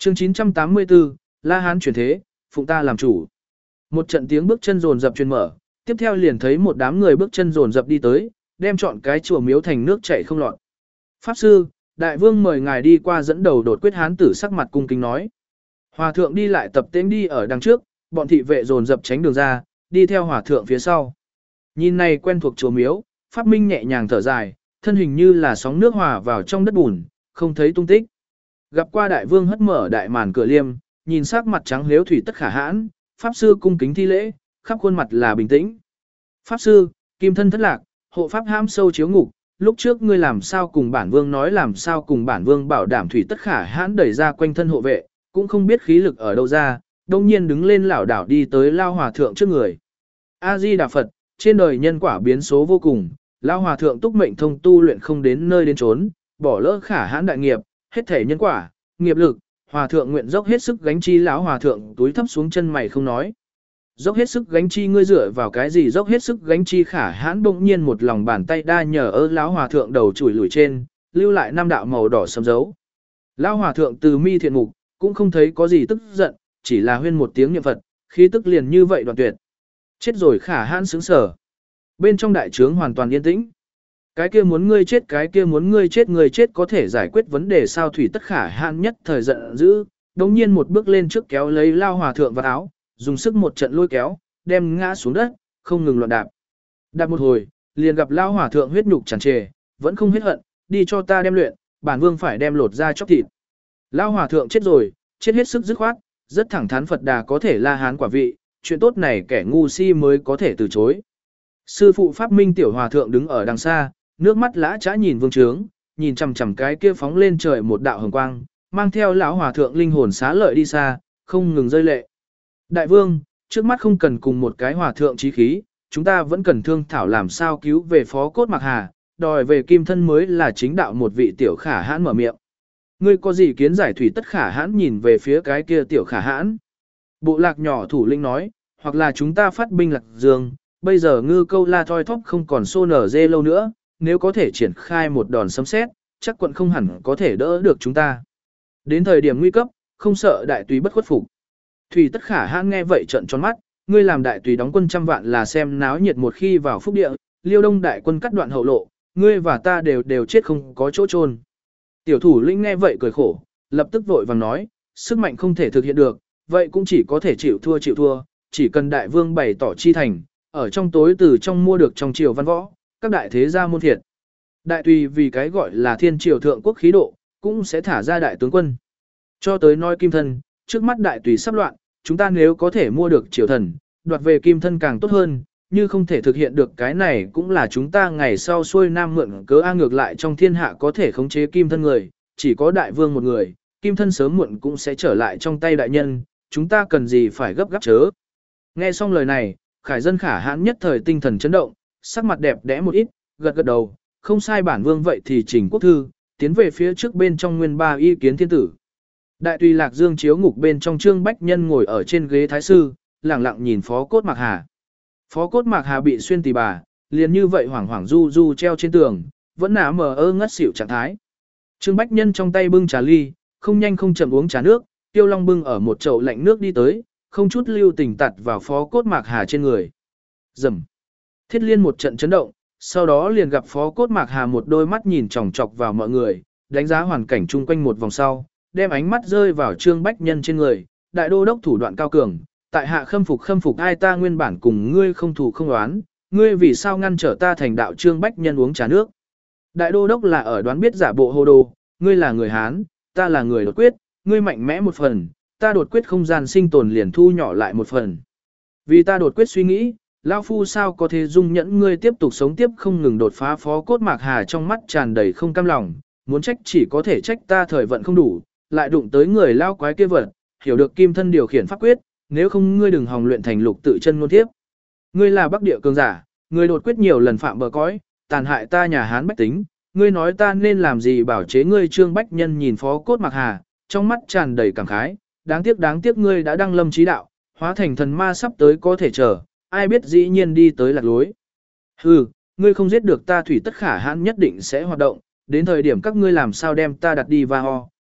Chương 984, La Hán chuyển thế, phụng ta làm chủ. Một trận tiếng bước chân rồn rập truyền mở, tiếp theo liền thấy một đám người bước chân rồn rập đi tới, đem trọn cái chùa miếu thành nước chảy không lọt. Pháp sư, đại vương mời ngài đi qua dẫn đầu đột quyết hán tử sắc mặt cung kính nói. Hòa thượng đi lại tập tễnh đi ở đằng trước, bọn thị vệ rồn rập tránh đường ra, đi theo hòa thượng phía sau. Nhìn này quen thuộc chùa miếu, Pháp Minh nhẹ nhàng thở dài, thân hình như là sóng nước hòa vào trong đất bùn, không thấy tung tích. Gặp qua đại vương hất mở đại màn cửa liêm, nhìn sắc mặt trắng liếu thủy tất khả hãn, pháp sư cung kính thi lễ, khắp khuôn mặt là bình tĩnh. Pháp sư, kim thân thất lạc, hộ pháp ham sâu chiếu ngục, lúc trước ngươi làm sao cùng bản vương nói làm sao cùng bản vương bảo đảm thủy tất khả hãn đẩy ra quanh thân hộ vệ, cũng không biết khí lực ở đâu ra, đông nhiên đứng lên lảo đảo đi tới lao hòa thượng trước người. A-di-đà Phật, trên đời nhân quả biến số vô cùng, lao hòa thượng túc mệnh thông tu luyện không đến nơi đến trốn, bỏ lỡ khả hãn đại nghiệp, hết thể nhân quả, nghiệp lực, hòa thượng nguyện dốc hết sức gánh chi. Lão hòa thượng túi thấp xuống chân mày không nói. Dốc hết sức gánh chi, ngươi dựa vào cái gì dốc hết sức gánh chi? Khả hãn bỗng nhiên một lòng bàn tay đa nhờ ơ lão hòa thượng đầu chùi lùi trên, lưu lại 5 đạo màu đỏ sẫm dấu. Lão hòa thượng từ mi thiện mục, cũng không thấy có gì tức giận, chỉ là huyên một tiếng niệm Phật, khí tức liền như vậy đoạn tuyệt. Chết rồi. Khả hãn sững sờ. Bên trong đại trướng hoàn toàn yên tĩnh. Cái kia muốn ngươi chết, cái kia muốn ngươi chết có thể giải quyết vấn đề sao? Thủy tất khả hãn nhất thời giận dữ, đồng nhiên một bước lên trước kéo lấy lao hòa thượng vào áo, dùng sức một trận lôi kéo, đem ngã xuống đất, không ngừng loạn đạp. Đạp một hồi, liền gặp lao hòa thượng huyết nhục tràn trề, vẫn không hết hận, đi cho ta đem luyện, bản vương phải đem lột ra chóc thịt. Lao hòa thượng chết rồi, chết hết sức dứt khoát, rất thẳng thắn Phật Đà có thể La Hán quả vị, chuyện tốt này kẻ ngu si mới có thể từ chối. Sư phụ Pháp Minh tiểu hòa thượng đứng ở đằng xa, nước mắt lã chã nhìn vương trướng, nhìn chằm chằm cái kia phóng lên trời một đạo hồng quang, mang theo lão hòa thượng linh hồn xá lợi đi xa, không ngừng rơi lệ. Đại vương, trước mắt không cần cùng một cái hòa thượng chí khí, chúng ta vẫn cần thương thảo làm sao cứu về Phó Cốt Mạc Hà, đòi về kim thân mới là chính đạo. Một vị tiểu khả hãn mở miệng. Ngươi có gì kiến giải? Thủy tất khả hãn nhìn về phía cái kia tiểu khả hãn. Bộ lạc nhỏ thủ lĩnh nói, hoặc là chúng ta phát binh Lạc Dương, bây giờ ngư câu la thoi thóp không còn xô nở dê lâu nữa, nếu có thể triển khai một đòn sấm sét, chắc quận không hẳn có thể đỡ được chúng ta. Đến thời điểm nguy cấp, không sợ đại tùy bất khuất phục. Thủy tất khả hãn nghe vậy trợn tròn mắt, ngươi làm đại tùy đóng quân 100 vạn là xem náo nhiệt, một khi vào phúc địa, Liêu Đông đại quân cắt đoạn hậu lộ, ngươi và ta đều chết không có chỗ chôn. Tiểu thủ lĩnh nghe vậy cười khổ, lập tức vội vàng nói, sức mạnh không thể thực hiện được, vậy cũng chỉ có thể chịu thua, chỉ cần đại vương bày tỏ chi thành, ở trong tối từ trong mua được trong triều văn võ, các đại thế gia môn thiệt. Đại tùy vì cái gọi là thiên triều thượng quốc khí độ, cũng sẽ thả ra đại tướng quân. Cho tới nói kim thân, trước mắt đại tùy sắp loạn, chúng ta nếu có thể mua được triều thần, đoạt về kim thân càng tốt hơn, như không thể thực hiện được cái này cũng là chúng ta ngày sau xuôi nam mượn cớ. Ngược lại trong thiên hạ có thể khống chế kim thân người, chỉ có đại vương một người, kim thân sớm muộn cũng sẽ trở lại trong tay đại nhân, chúng ta cần gì phải gấp gáp chớ. Nghe xong lời này, khải dân khả hãn nhất thời tinh thần chấn động, sắc mặt đẹp đẽ một ít, gật gật đầu, không sai bản vương vậy thì chỉnh quốc thư, tiến về phía trước bên trong nguyên ba ý kiến thiên tử. Đại tùy Lạc Dương chiếu ngục bên trong Trương Bách Nhân ngồi ở trên ghế thái sư, lặng lặng nhìn Phó Cốt Mạc Hà. Phó Cốt Mạc Hà bị xuyên tỳ bà, liền như vậy hoảng hoảng du du treo trên tường, vẫn nã mờ ơ ngất xỉu trạng thái. Trương Bách Nhân trong tay bưng trà ly, không nhanh không chậm uống trà nước, Tiêu Long bưng ở một chậu lạnh nước đi tới, không chút lưu tình tặt vào Phó Cốt Mạc Hà trên người. Rầm. Thiết Liên một trận chấn động, sau đó liền gặp Phó Cốt Mạc Hà một đôi mắt nhìn chòng chọc vào mọi người, đánh giá hoàn cảnh chung quanh một vòng sau, đem ánh mắt rơi vào Trương Bách Nhân trên người, đại đô đốc thủ đoạn cao cường, tại hạ khâm phục ai, ta nguyên bản cùng ngươi không thù không oán, ngươi vì sao ngăn trở ta thành đạo? Trương Bách Nhân uống trà nước. Đại đô đốc là ở đoán biết giả bộ hồ đồ, ngươi là người Hán, ta là người đột quyết, ngươi mạnh mẽ một phần, ta đột quyết không gian sinh tồn liền thu nhỏ lại một phần. Vì ta đột quyết suy nghĩ, lão phu sao có thể dung nhẫn ngươi tiếp tục sống tiếp không ngừng đột phá. Phó Cốt Mạc Hà trong mắt tràn đầy không cam lòng, muốn trách chỉ có thể trách ta thời vận không đủ, lại đụng tới người lao quái kia vật, hiểu được kim thân điều khiển pháp quyết, nếu không ngươi đừng hòng luyện thành lục tự chân ngôn thiếp. Ngươi là Bắc địa cường giả, ngươi đột quyết nhiều lần phạm bờ cõi, tàn hại ta nhà Hán bách tính, ngươi nói ta nên làm gì bảo chế ngươi? Trương Bách Nhân nhìn Phó Cốt Mạc Hà, trong mắt tràn đầy cảm khái, đáng tiếc ngươi đã đăng lâm chí đạo, hóa thành thần ma sắp tới có thể chờ, ai biết dĩ nhiên đi tới lạc lối. Hừ, ngươi không giết được ta, thủy tất khả hãn nhất định sẽ hoạt động, đến thời điểm các ngươi làm sao đem ta đặt đi va ho,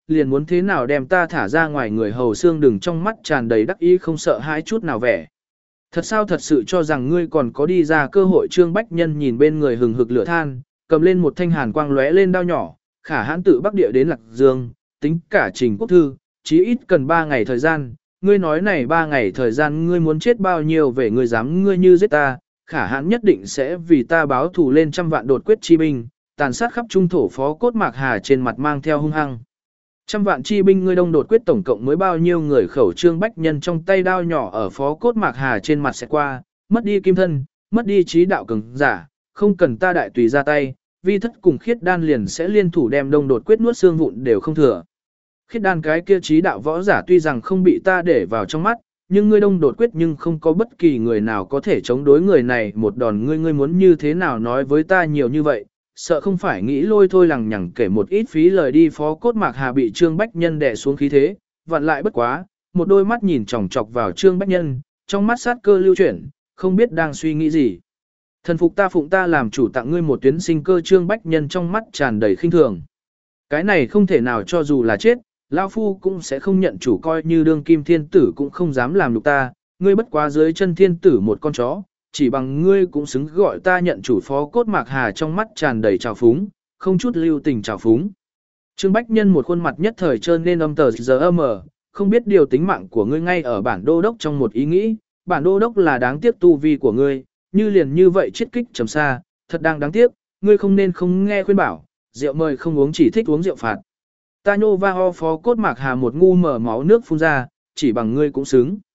liền muốn thế nào đem ta thả ra ngoài người hầu xương đừng trong mắt tràn đầy đắc ý không sợ hãi chút nào vẻ. Thật sao thật sự cho rằng ngươi còn có đi ra cơ hội. Trương Bách Nhân nhìn bên người hừng hực lửa than, cầm lên một thanh hàn quang lóe lên đao nhỏ, khả hãn tự Bắc Địa đến Lạc Dương, tính cả trình quốc thư, chí ít cần 3 ngày thời gian. Ngươi nói này 3 ngày thời gian ngươi muốn chết bao nhiêu về ngươi dám ngươi như giết ta, khả hãn nhất định sẽ vì ta báo thù lên trăm vạn đột quyết chi binh, tàn sát khắp trung thổ. Phó Cốt Mạc Hà trên mặt mang theo hung hăng. Trăm vạn chi binh ngươi đông đột quyết tổng cộng mới bao nhiêu người. Khẩu Trương Bách Nhân trong tay đao nhỏ ở Phó Cốt Mạc Hà trên mặt sẽ qua, mất đi kim thân, mất đi trí đạo cường giả, không cần ta đại tùy ra tay, vi thất cùng khiết đan liền sẽ liên thủ đem đông đột quyết nuốt xương vụn đều không thừa. Khiết đan cái kia trí đạo võ giả tuy rằng không bị ta để vào trong mắt, nhưng ngươi đông đột quyết nhưng không có bất kỳ người nào có thể chống đối người này một đòn. Ngươi muốn như thế nào nói với ta nhiều như vậy, sợ không phải nghĩ lôi thôi lằng nhằng kể một ít phí lời đi. Phó Cốt Mạc Hà bị Trương Bách Nhân đè xuống khí thế, vặn lại bất quá, một đôi mắt nhìn chòng chọc vào Trương Bách Nhân, trong mắt sát cơ lưu chuyển, không biết đang suy nghĩ gì. Thần phục ta phụng ta làm chủ tặng ngươi một tuyến sinh cơ. Trương Bách Nhân trong mắt tràn đầy khinh thường. Cái này không thể nào, cho dù là chết, lão phu cũng sẽ không nhận chủ, coi như đương kim thiên tử cũng không dám làm nhục ta. Ngươi bất quá dưới chân thiên tử một con chó, chỉ bằng ngươi cũng xứng gọi ta nhận chủ. Phó Cốt Mạc Hà trong mắt tràn đầy trào phúng, không chút lưu tình trào phúng. Trương Bách Nhân một khuôn mặt nhất thời trơn nên âm tờ giờ mờ, không biết điều tính mạng của ngươi ngay ở bản đô đốc trong một ý nghĩ, bản đô đốc là đáng tiếc tu vi của ngươi, như liền như vậy chiết kích trầm xa, thật đáng tiếc, ngươi không nên không nghe khuyên bảo, rượu mời không uống chỉ thích uống rượu phạt. Ta nhô va ho. Phó Cốt Mạc Hà một ngu mở máu nước phun ra, chỉ bằng ngươi cũng xứng.